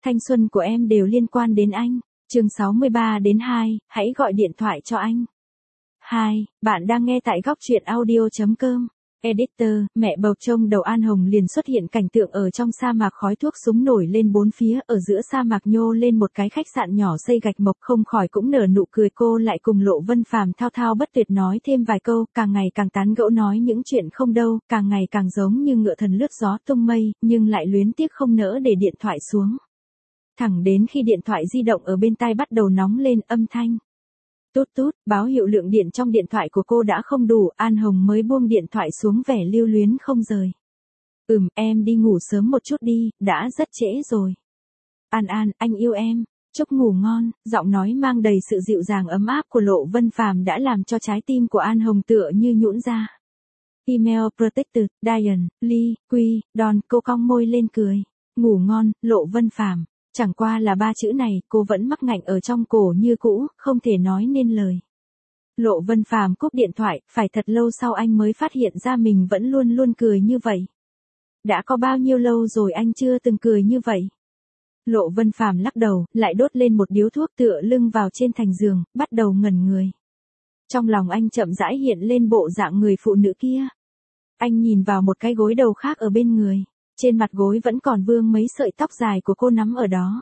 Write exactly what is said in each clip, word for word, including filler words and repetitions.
Thanh xuân của em đều liên quan đến anh. Chương sáu mươi ba đến hai, hãy gọi điện thoại cho anh. hai, bạn đang nghe tại góc truyện audio chấm com. Editor, mẹ bầu trông đầu An Hồng liền xuất hiện cảnh tượng ở trong sa mạc, khói thuốc súng nổi lên bốn phía, ở giữa sa mạc nhô lên một cái khách sạn nhỏ xây gạch mộc, không khỏi cũng nở nụ cười. Cô lại cùng Lộ Vân Phàm thao thao bất tuyệt nói thêm vài câu, càng ngày càng tán gẫu nói những chuyện không đâu, càng ngày càng giống như ngựa thần lướt gió tung mây, nhưng lại luyến tiếc không nỡ để điện thoại xuống. Thẳng đến khi điện thoại di động ở bên tai bắt đầu nóng lên âm thanh. Tút tút, báo hiệu lượng điện trong điện thoại của cô đã không đủ, An Hồng mới buông điện thoại xuống vẻ lưu luyến không rời. Ừm, em đi ngủ sớm một chút đi, đã rất trễ rồi. An An, anh yêu em, chúc ngủ ngon. Giọng nói mang đầy sự dịu dàng ấm áp của Lộ Vân Phàm đã làm cho trái tim của An Hồng tựa như nhũn ra. Email protected, Diane, Lee, Quy, Don, cô cong môi lên cười. Ngủ ngon, Lộ Vân Phàm. Chẳng qua là ba chữ này, cô vẫn mắc ngạnh ở trong cổ như cũ, không thể nói nên lời. Lộ Vân Phàm cúp điện thoại, phải thật lâu sau anh mới phát hiện ra mình vẫn luôn luôn cười như vậy. Đã có bao nhiêu lâu rồi anh chưa từng cười như vậy? Lộ Vân Phàm lắc đầu, lại đốt lên một điếu thuốc, tựa lưng vào trên thành giường, bắt đầu ngẩn người. Trong lòng anh chậm rãi hiện lên bộ dạng người phụ nữ kia. Anh nhìn vào một cái gối đầu khác ở bên người. Trên mặt gối vẫn còn vương mấy sợi tóc dài của cô nắm ở đó.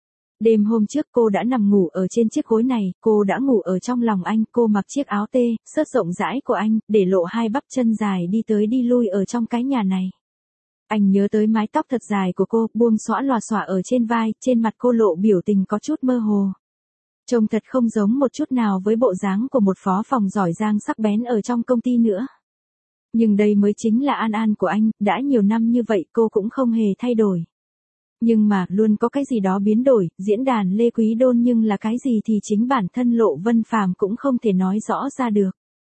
Đêm hôm trước cô đã nằm ngủ ở trên chiếc gối này, cô đã ngủ ở trong lòng anh, cô mặc chiếc áo tê, sớt rộng rãi của anh, để lộ hai bắp chân dài đi tới đi lui ở trong cái nhà này. Anh nhớ tới mái tóc thật dài của cô, buông xõa lòa xòa ở trên vai, trên mặt cô lộ biểu tình có chút mơ hồ. Trông thật không giống một chút nào với bộ dáng của một phó phòng giỏi giang sắc bén ở trong công ty nữa. Nhưng đây mới chính là An An của anh, đã nhiều năm như vậy cô cũng không hề thay đổi. Nhưng mà, luôn có cái gì đó biến đổi, diễn đàn Lê Quý Đôn nhưng là cái gì thì chính bản thân Lộ Vân Phàm cũng không thể nói rõ ra được.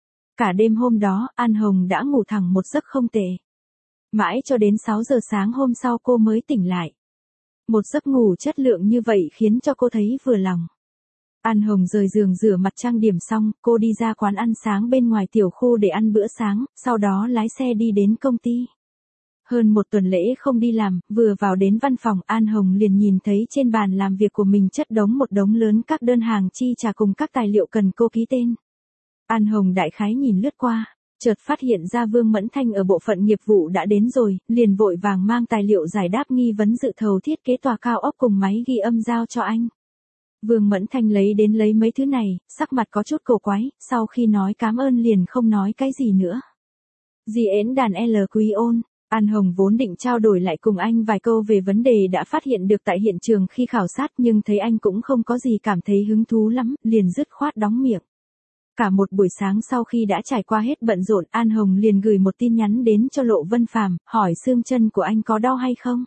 Cả đêm hôm đó, An Hồng đã ngủ thẳng một giấc không tệ. Mãi cho đến sáu giờ sáng hôm sau cô mới tỉnh lại. Một giấc ngủ chất lượng như vậy khiến cho cô thấy vừa lòng. An Hồng rời giường rửa mặt trang điểm xong, cô đi ra quán ăn sáng bên ngoài tiểu khu để ăn bữa sáng, sau đó lái xe đi đến công ty. Hơn một tuần lễ không đi làm, vừa vào đến văn phòng, An Hồng liền nhìn thấy trên bàn làm việc của mình chất đống một đống lớn các đơn hàng chi trả cùng các tài liệu cần cô ký tên. An Hồng đại khái nhìn lướt qua, chợt phát hiện ra Vương Mẫn Thanh ở bộ phận nghiệp vụ đã đến rồi, liền vội vàng mang tài liệu giải đáp nghi vấn dự thầu thiết kế tòa cao ốc cùng máy ghi âm giao cho anh. Vương Mẫn Thanh lấy đến lấy mấy thứ này, sắc mặt có chút cổ quái, sau khi nói cảm ơn liền không nói cái gì nữa. Diễn đàn L Quý ôn, An Hồng vốn định trao đổi lại cùng anh vài câu về vấn đề đã phát hiện được tại hiện trường khi khảo sát, nhưng thấy anh cũng không có gì cảm thấy hứng thú lắm, liền dứt khoát đóng miệng. Cả một buổi sáng sau khi đã trải qua hết bận rộn, An Hồng liền gửi một tin nhắn đến cho Lộ Vân Phàm, hỏi xương chân của anh có đau hay không.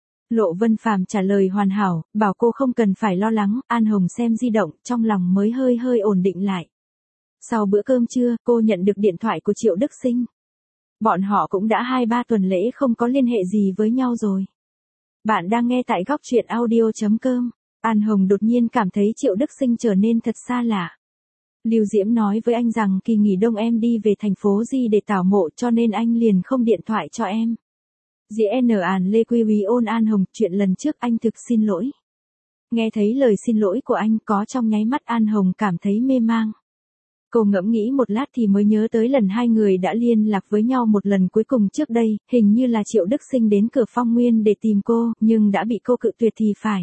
Lộ Vân Phàm trả lời hoàn hảo, bảo cô không cần phải lo lắng. An Hồng xem di động, trong lòng mới hơi hơi ổn định lại. Sau bữa cơm trưa, cô nhận được điện thoại của Triệu Đức Sinh. Bọn họ cũng đã hai ba tuần lễ không có liên hệ gì với nhau rồi. Bạn đang nghe tại góc truyện audio chấm com. An Hồng đột nhiên cảm thấy Triệu Đức Sinh trở nên thật xa lạ. Lưu Diễm nói với anh rằng kỳ nghỉ đông em đi về thành phố Di để tảo mộ, cho nên anh liền không điện thoại cho em. Diễn An Lê Quy Quý ôn An Hồng, chuyện lần trước anh thực xin lỗi. Nghe thấy lời xin lỗi của anh, có trong nháy mắt An Hồng cảm thấy mê mang. Cô ngẫm nghĩ một lát thì mới nhớ tới lần hai người đã liên lạc với nhau một lần cuối cùng trước đây, hình như là Triệu Đức Sinh đến cửa Phong Nguyên để tìm cô, nhưng đã bị cô cự tuyệt thì phải.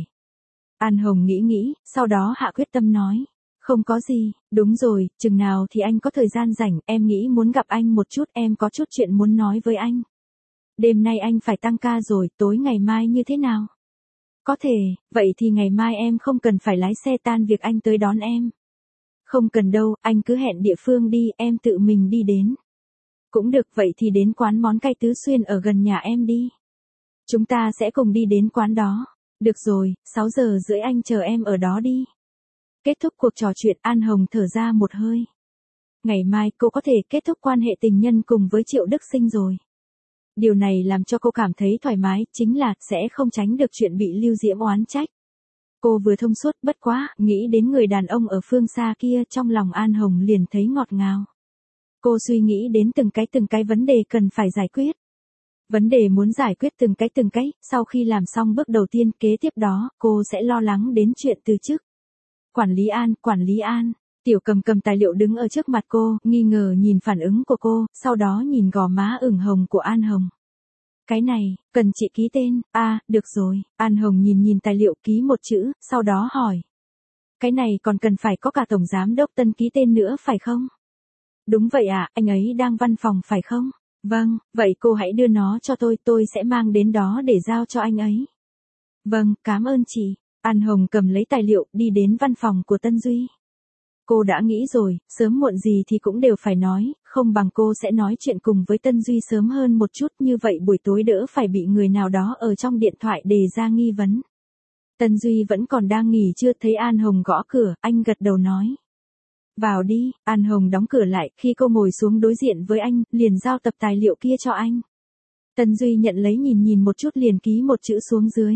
An Hồng nghĩ nghĩ, sau đó hạ quyết tâm nói. Không có gì, đúng rồi, chừng nào thì anh có thời gian rảnh, em nghĩ muốn gặp anh một chút, em có chút chuyện muốn nói với anh. Đêm nay anh phải tăng ca rồi, tối ngày mai như thế nào? Có thể, vậy thì ngày mai em không cần phải lái xe tan việc anh tới đón em. Không cần đâu, anh cứ hẹn địa phương đi, em tự mình đi đến. Cũng được, vậy thì đến quán món cay Tứ Xuyên ở gần nhà em đi. Chúng ta sẽ cùng đi đến quán đó. Được rồi, sáu giờ rưỡi anh chờ em ở đó đi. Kết thúc cuộc trò chuyện, An Hồng thở ra một hơi. Ngày mai cô có thể kết thúc quan hệ tình nhân cùng với Triệu Đức Sinh rồi. Điều này làm cho cô cảm thấy thoải mái, chính là sẽ không tránh được chuyện bị Lưu Diễm oán trách. Cô vừa thông suốt, bất quá, nghĩ đến người đàn ông ở phương xa kia, trong lòng An Hồng liền thấy ngọt ngào. Cô suy nghĩ đến từng cái từng cái vấn đề cần phải giải quyết. Vấn đề muốn giải quyết từng cái từng cái, sau khi làm xong bước đầu tiên kế tiếp đó, cô sẽ lo lắng đến chuyện từ chức. Quản lý An, quản lý An. Tiểu Cầm cầm tài liệu đứng ở trước mặt cô, nghi ngờ nhìn phản ứng của cô, sau đó nhìn gò má ửng hồng của An Hồng. Cái này, cần chị ký tên, à, được rồi, An Hồng nhìn nhìn tài liệu ký một chữ, sau đó hỏi. Cái này còn cần phải có cả Tổng Giám đốc Tân ký tên nữa phải không? Đúng vậy ạ, à, anh ấy đang văn phòng phải không? Vâng, vậy cô hãy đưa nó cho tôi, tôi sẽ mang đến đó để giao cho anh ấy. Vâng, cảm ơn chị. An Hồng cầm lấy tài liệu đi đến văn phòng của Tân Duy. Cô đã nghĩ rồi, sớm muộn gì thì cũng đều phải nói, không bằng cô sẽ nói chuyện cùng với Tân Duy sớm hơn một chút, như vậy buổi tối đỡ phải bị người nào đó ở trong điện thoại đề ra nghi vấn. Tân Duy vẫn còn đang nghỉ chưa thấy An Hồng gõ cửa, anh gật đầu nói. Vào đi, An Hồng đóng cửa lại, khi cô ngồi xuống đối diện với anh, liền giao tập tài liệu kia cho anh. Tân Duy nhận lấy nhìn nhìn một chút liền ký một chữ xuống dưới.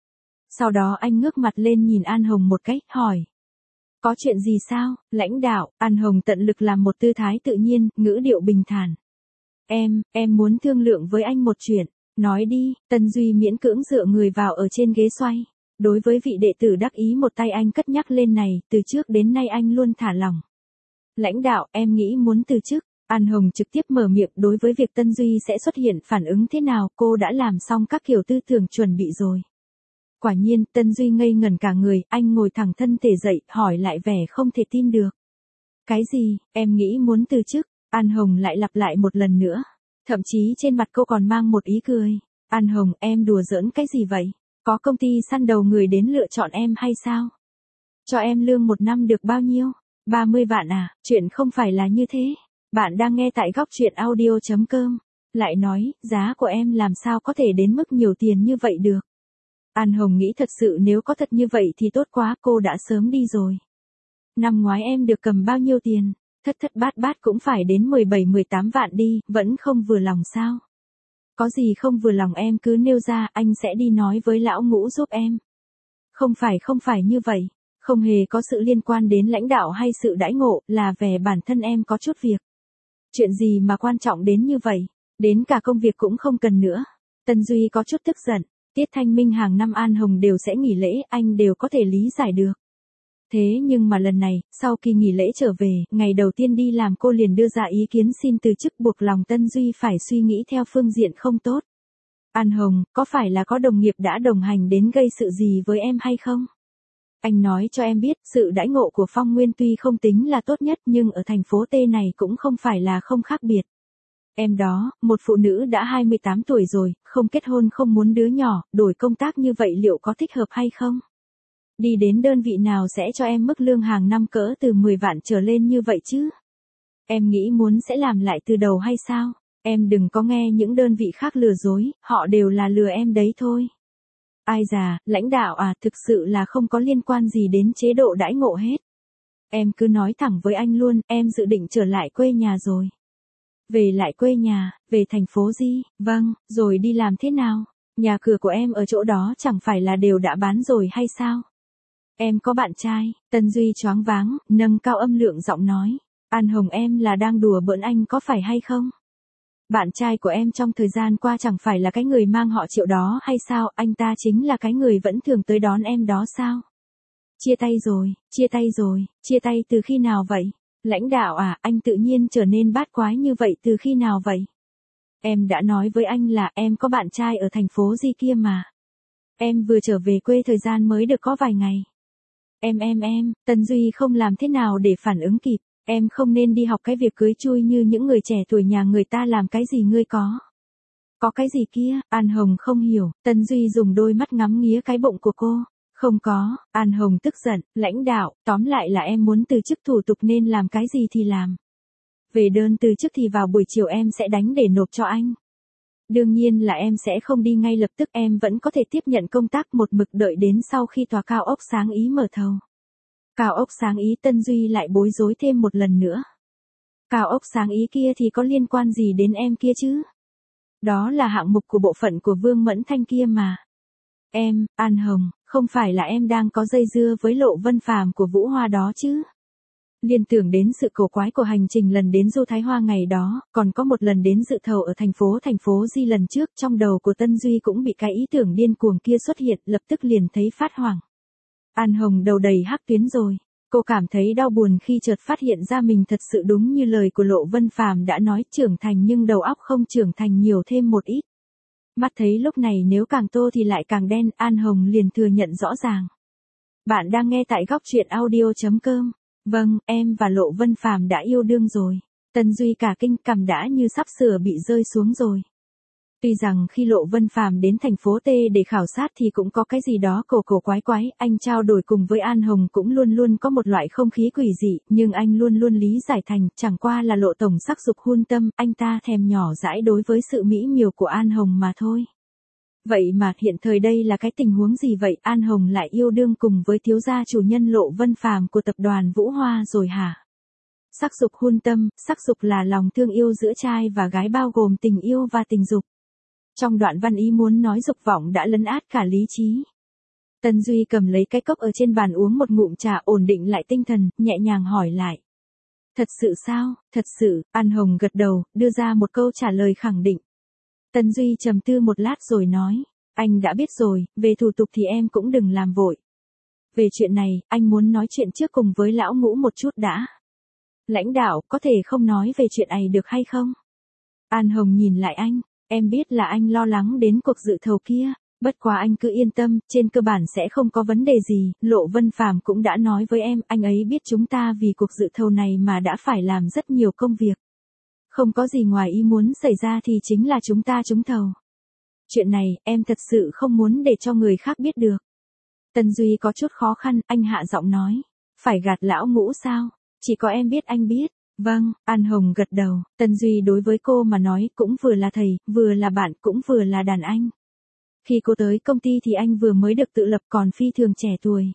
Sau đó anh ngước mặt lên nhìn An Hồng một cách, hỏi. Có chuyện gì sao, lãnh đạo? An Hồng tận lực làm một tư thái tự nhiên, ngữ điệu bình thản. Em, em muốn thương lượng với anh một chuyện. Nói đi, Tân Duy miễn cưỡng dựa người vào ở trên ghế xoay. Đối với vị đệ tử đắc ý một tay anh cất nhắc lên này, từ trước đến nay anh luôn thả lỏng. Lãnh đạo, em nghĩ muốn từ chức. An Hồng trực tiếp mở miệng, đối với việc Tân Duy sẽ xuất hiện phản ứng thế nào, cô đã làm xong các kiểu tư tưởng chuẩn bị rồi. Quả nhiên, Tân Duy ngây ngẩn cả người, anh ngồi thẳng thân thể dậy, hỏi lại vẻ không thể tin được. Cái gì, em nghĩ muốn từ chức? An Hồng lại lặp lại một lần nữa. Thậm chí trên mặt cô còn mang một ý cười. An Hồng, em đùa giỡn cái gì vậy? Có công ty săn đầu người đến lựa chọn em hay sao? Cho em lương một năm được bao nhiêu? ba mươi vạn à, chuyện không phải là như thế. Bạn đang nghe tại góc truyện audio chấm com. Lại nói, giá của em làm sao có thể đến mức nhiều tiền như vậy được? An Hồng nghĩ thật sự nếu có thật như vậy thì tốt quá, cô đã sớm đi rồi. Năm ngoái em được cầm bao nhiêu tiền? Thất thất bát bát cũng phải đến mười bảy mười tám vạn đi, vẫn không vừa lòng sao? Có gì không vừa lòng em cứ nêu ra, anh sẽ đi nói với lão Ngũ giúp em. Không phải không phải như vậy, không hề có sự liên quan đến lãnh đạo hay sự đãi ngộ, là về bản thân em có chút việc. Chuyện gì mà quan trọng đến như vậy, đến cả công việc cũng không cần nữa. Tân Duy có chút tức giận, Tiết Thanh Minh hàng năm An Hồng đều sẽ nghỉ lễ, anh đều có thể lý giải được. Thế nhưng mà lần này, sau kỳ nghỉ lễ trở về, ngày đầu tiên đi làm cô liền đưa ra ý kiến xin từ chức, buộc lòng Tân Duy phải suy nghĩ theo phương diện không tốt. An Hồng, có phải là có đồng nghiệp đã đồng hành đến gây sự gì với em hay không? Anh nói cho em biết, sự đãi ngộ của Phong Nguyên tuy không tính là tốt nhất nhưng ở thành phố T này cũng không phải là không khác biệt. Em đó, một phụ nữ đã hai mươi tám tuổi rồi, không kết hôn không muốn đứa nhỏ, đổi công tác như vậy liệu có thích hợp hay không? Đi đến đơn vị nào sẽ cho em mức lương hàng năm cỡ từ mười vạn trở lên như vậy chứ? Em nghĩ muốn sẽ làm lại từ đầu hay sao? Em đừng có nghe những đơn vị khác lừa dối, họ đều là lừa em đấy thôi. Ai già, lãnh đạo à, thực sự là không có liên quan gì đến chế độ đãi ngộ hết. Em cứ nói thẳng với anh luôn, em dự định trở lại quê nhà rồi. Về lại quê nhà, về thành phố gì? Vâng, rồi đi làm thế nào? Nhà cửa của em ở chỗ đó chẳng phải là đều đã bán rồi hay sao? Em có bạn trai, Tân Duy choáng váng, nâng cao âm lượng giọng nói. An Hồng, em là đang đùa bỡn anh có phải hay không? Bạn trai của em trong thời gian qua chẳng phải là cái người mang họ Triệu đó hay sao? Anh ta chính là cái người vẫn thường tới đón em đó sao? Chia tay rồi, chia tay rồi, chia tay từ khi nào vậy? Lãnh đạo à, anh tự nhiên trở nên bát quái như vậy từ khi nào vậy? Em đã nói với anh là em có bạn trai ở thành phố gì kia mà. Em vừa trở về quê thời gian mới được có vài ngày. Em em em, Tân Duy không làm thế nào để phản ứng kịp. Em không nên đi học cái việc cưới chui như những người trẻ tuổi nhà người ta làm, cái gì ngươi có. Có cái gì kia? An Hồng không hiểu, Tân Duy dùng đôi mắt ngắm nghía cái bụng của cô. Không có, An Hồng tức giận, lãnh đạo, tóm lại là em muốn từ chức, thủ tục nên làm cái gì thì làm. Về đơn từ chức thì vào buổi chiều em sẽ đánh để nộp cho anh. Đương nhiên là em sẽ không đi ngay lập tức, em vẫn có thể tiếp nhận công tác một mực đợi đến sau khi tòa cao ốc Sáng Ý mở thầu. Cao ốc Sáng Ý? Tân Duy lại bối rối thêm một lần nữa. Cao ốc Sáng Ý kia thì có liên quan gì đến em kia chứ? Đó là hạng mục của bộ phận của Vương Mẫn Thanh kia mà. Em, An Hồng, không phải là em đang có dây dưa với Lộ Vân Phàm của Vũ Hoa đó chứ? Liên tưởng đến sự cổ quái của hành trình lần đến Du Thái Hoa ngày đó, còn có một lần đến dự thầu ở thành phố thành phố Di lần trước, trong đầu của Tân Duy cũng bị cái ý tưởng điên cuồng kia xuất hiện, lập tức liền thấy phát hoảng. An Hồng đầu đầy hắc tuyến rồi. Cô cảm thấy đau buồn khi chợt phát hiện ra mình thật sự đúng như lời của Lộ Vân Phàm đã nói, trưởng thành nhưng đầu óc không trưởng thành nhiều thêm một ít. Mắt thấy lúc này nếu càng tô thì lại càng đen, An Hồng liền thừa nhận rõ ràng. Bạn đang nghe tại góc truyện audio chấm com. Vâng, em và Lộ Vân Phàm đã yêu đương rồi. Tân Duy cả kinh, cằm đã như sắp sửa bị rơi xuống rồi. Tuy rằng khi Lộ Vân Phàm đến thành phố T để khảo sát thì cũng có cái gì đó cổ cổ quái quái, anh trao đổi cùng với An Hồng cũng luôn luôn có một loại không khí quỷ dị, nhưng anh luôn luôn lý giải thành, chẳng qua là Lộ tổng sắc dục hun tâm, anh ta thèm nhỏ dãi đối với sự mỹ miều của An Hồng mà thôi. Vậy mà hiện thời đây là cái tình huống gì vậy, An Hồng lại yêu đương cùng với thiếu gia chủ nhân Lộ Vân Phàm của tập đoàn Vũ Hoa rồi hả? Sắc dục hun tâm, sắc dục là lòng thương yêu giữa trai và gái bao gồm tình yêu và tình dục. Trong đoạn văn ý muốn nói dục vọng đã lấn át cả lý trí. Tân Duy cầm lấy cái cốc ở trên bàn uống một ngụm trà, ổn định lại tinh thần, nhẹ nhàng hỏi lại. Thật sự sao? Thật sự, An Hồng gật đầu, đưa ra một câu trả lời khẳng định. Tân Duy trầm tư một lát rồi nói, anh đã biết rồi, về thủ tục thì em cũng đừng làm vội. Về chuyện này, anh muốn nói chuyện trước cùng với lão Ngũ một chút đã. Lãnh đạo, có thể không nói về chuyện này được hay không? An Hồng nhìn lại anh, em biết là anh lo lắng đến cuộc dự thầu kia, bất quá anh cứ yên tâm, trên cơ bản sẽ không có vấn đề gì, Lộ Vân Phàm cũng đã nói với em, anh ấy biết chúng ta vì cuộc dự thầu này mà đã phải làm rất nhiều công việc. Không có gì ngoài ý muốn xảy ra thì chính là chúng ta trúng thầu. Chuyện này, em thật sự không muốn để cho người khác biết được. Tân Duy có chút khó khăn, anh hạ giọng nói. Phải gạt lão Ngũ sao? Chỉ có em biết anh biết. Vâng, An Hồng gật đầu. Tân Duy đối với cô mà nói cũng vừa là thầy, vừa là bạn, cũng vừa là đàn anh. Khi cô tới công ty thì anh vừa mới được tự lập còn phi thường trẻ tuổi.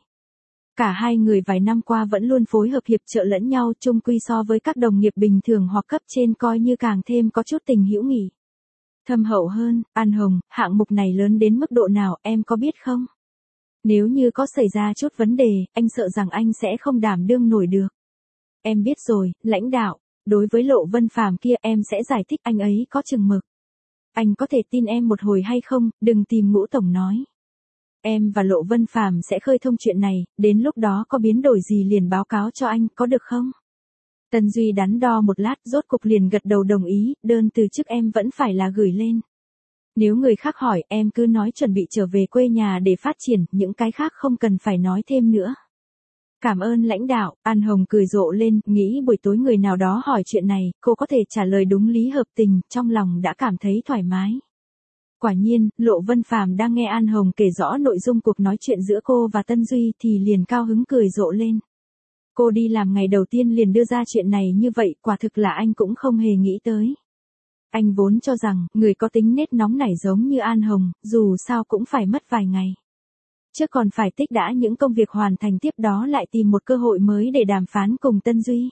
Cả hai người vài năm qua vẫn luôn phối hợp hiệp trợ lẫn nhau, chung quy so với các đồng nghiệp bình thường hoặc cấp trên coi như càng thêm có chút tình hữu nghị. Thâm hậu hơn, An Hồng, hạng mục này lớn đến mức độ nào em có biết không? Nếu như có xảy ra chút vấn đề, anh sợ rằng anh sẽ không đảm đương nổi được. Em biết rồi, lãnh đạo, đối với Lộ Vân Phàm kia em sẽ giải thích anh ấy có chừng mực. Anh có thể tin em một hồi hay không, đừng tìm Ngũ tổng nói. Em và Lộ Vân Phàm sẽ khơi thông chuyện này, đến lúc đó có biến đổi gì liền báo cáo cho anh, có được không? Tân Duy đắn đo một lát, rốt cục liền gật đầu đồng ý, đơn từ chức em vẫn phải là gửi lên. Nếu người khác hỏi, em cứ nói chuẩn bị trở về quê nhà để phát triển, những cái khác không cần phải nói thêm nữa. Cảm ơn lãnh đạo, An Hồng cười rộ lên, nghĩ buổi tối người nào đó hỏi chuyện này, cô có thể trả lời đúng lý hợp tình, trong lòng đã cảm thấy thoải mái. Quả nhiên, Lộ Vân Phàm đang nghe An Hồng kể rõ nội dung cuộc nói chuyện giữa cô và Tân Duy thì liền cao hứng cười rộ lên. Cô đi làm ngày đầu tiên liền đưa ra chuyện này như vậy, quả thực là anh cũng không hề nghĩ tới. Anh vốn cho rằng, người có tính nết nóng nảy giống như An Hồng, dù sao cũng phải mất vài ngày. Chứ còn phải tích đã những công việc hoàn thành tiếp đó lại tìm một cơ hội mới để đàm phán cùng Tân Duy.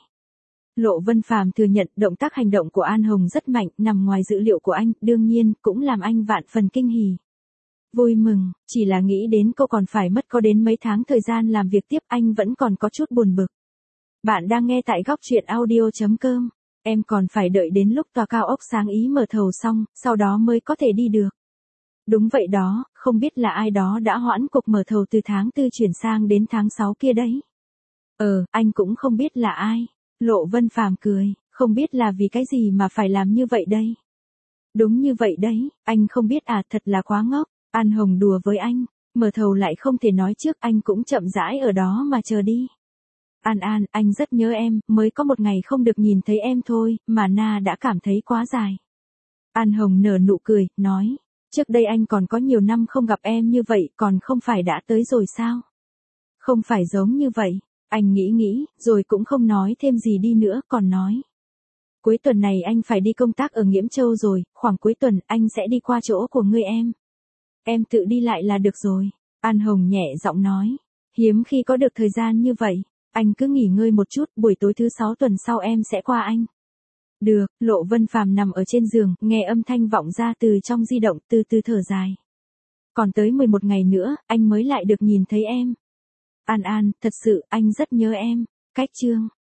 Lộ Vân Phàm thừa nhận động tác hành động của An Hồng rất mạnh, nằm ngoài dự liệu của anh, đương nhiên, cũng làm anh vạn phần kinh hỉ. Vui mừng, chỉ là nghĩ đến cô còn phải mất có đến mấy tháng thời gian làm việc tiếp, anh vẫn còn có chút buồn bực. Bạn đang nghe tại góc truyện audio chấm com. Em còn phải đợi đến lúc tòa cao ốc sáng ý mở thầu xong, sau đó mới có thể đi được. Đúng vậy đó, không biết là ai đó đã hoãn cuộc mở thầu từ tháng tư chuyển sang đến tháng sáu kia đấy. Ờ, anh cũng không biết là ai. Lộ Vân Phàm cười, không biết là vì cái gì mà phải làm như vậy đây. Đúng như vậy đấy, anh không biết à, thật là quá ngốc. An Hồng đùa với anh, mở thầu lại không thể nói trước, anh cũng chậm rãi ở đó mà chờ đi. An An, anh rất nhớ em, mới có một ngày không được nhìn thấy em thôi, mà Na đã cảm thấy quá dài. An Hồng nở nụ cười, nói, trước đây anh còn có nhiều năm không gặp em như vậy, còn không phải đã tới rồi sao? Không phải giống như vậy, anh nghĩ nghĩ, rồi cũng không nói thêm gì đi nữa, còn nói. Cuối tuần này anh phải đi công tác ở Nghiễm Châu rồi, khoảng cuối tuần anh sẽ đi qua chỗ của ngươi em. Em tự đi lại là được rồi, An Hồng nhẹ giọng nói, hiếm khi có được thời gian như vậy. Anh cứ nghỉ ngơi một chút, buổi tối thứ sáu tuần sau em sẽ qua anh. Được, Lộ Vân Phàm nằm ở trên giường, nghe âm thanh vọng ra từ trong di động, từ từ thở dài. Còn tới mười một ngày nữa, anh mới lại được nhìn thấy em. An An, thật sự, anh rất nhớ em. Cách chương.